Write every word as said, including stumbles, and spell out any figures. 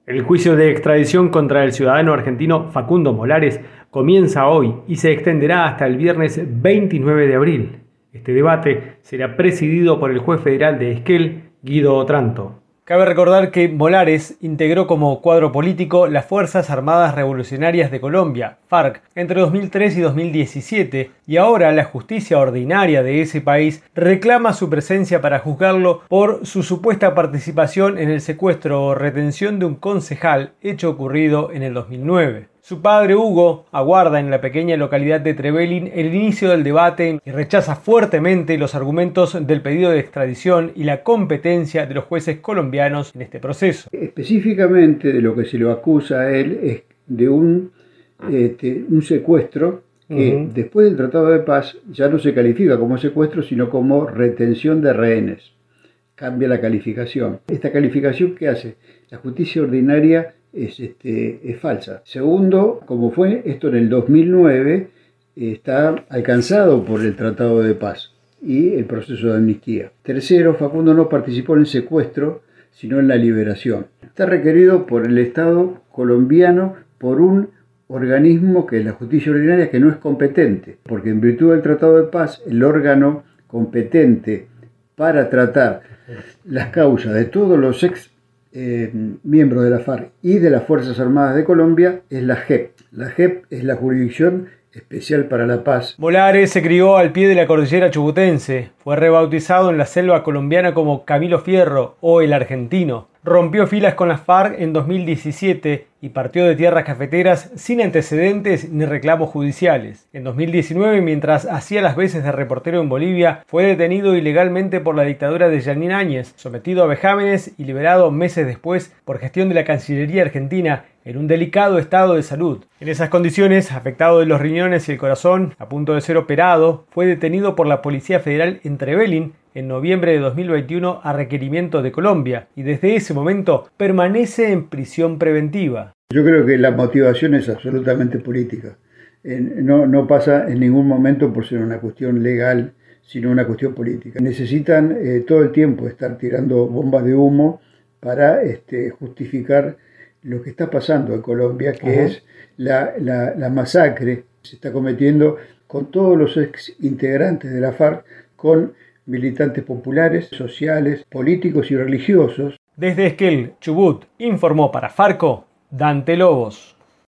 El juicio de extradición contra el ciudadano argentino Facundo Molares comienza hoy y se extenderá hasta el viernes veintinueve de abril. Este debate será presidido por el juez federal de Esquel, Guido Otranto. Cabe recordar que Molares integró como cuadro político las Fuerzas Armadas Revolucionarias de Colombia, FARC, entre dos mil tres y dos mil diecisiete, y ahora la justicia ordinaria de ese país reclama su presencia para juzgarlo por su supuesta participación en el secuestro o retención de un concejal, hecho ocurrido en el dos mil nueve. Su padre, Hugo, aguarda en la pequeña localidad de Trevelin el inicio del debate y rechaza fuertemente los argumentos del pedido de extradición y la competencia de los jueces colombianos en este proceso. Específicamente de lo que se lo acusa a él es de un, este, un secuestro que uh-huh. después del Tratado de Paz ya no se califica como secuestro, sino como retención de rehenes. Cambia la calificación. Esta calificación, ¿qué hace? La justicia ordinaria es, este, es falsa. Segundo, como fue esto en el dos mil nueve, está alcanzado por el Tratado de Paz y el proceso de amnistía. Tercero, Facundo no participó en el secuestro, sino en la liberación. Está requerido por el Estado colombiano por un organismo que es la justicia ordinaria, que no es competente, porque en virtud del Tratado de Paz, el órgano competente para tratar las causas de todos los ex eh, miembros de la FARC y de las Fuerzas Armadas de Colombia es la J E P. La J E P es la Jurisdicción Especial para la Paz. Molares se crió al pie de la cordillera chubutense. Fue rebautizado en la selva colombiana como Camilo Fierro o el Argentino. Rompió filas con las FARC en dos mil diecisiete y partió de tierras cafeteras sin antecedentes ni reclamos judiciales. En dos mil diecinueve, mientras hacía las veces de reportero en Bolivia, fue detenido ilegalmente por la dictadura de Yanín Áñez, sometido a vejámenes y liberado meses después por gestión de la Cancillería Argentina en un delicado estado de salud. En esas condiciones, afectado de los riñones y el corazón, a punto de ser operado, fue detenido por la Policía Federal en Trevelin en noviembre de dos mil veintiuno a requerimiento de Colombia, y desde ese momento permanece en prisión preventiva. Yo creo que la motivación es absolutamente política. No, no pasa en ningún momento por ser una cuestión legal, sino una cuestión política. Necesitan eh, todo el tiempo estar tirando bombas de humo para este, justificar lo que está pasando en Colombia, que Ajá. es la, la, la masacre que se está cometiendo con todos los ex integrantes de la FARC, con militantes populares, sociales, políticos y religiosos. Desde Esquel, Chubut, informó para Farco, Dante Lobos.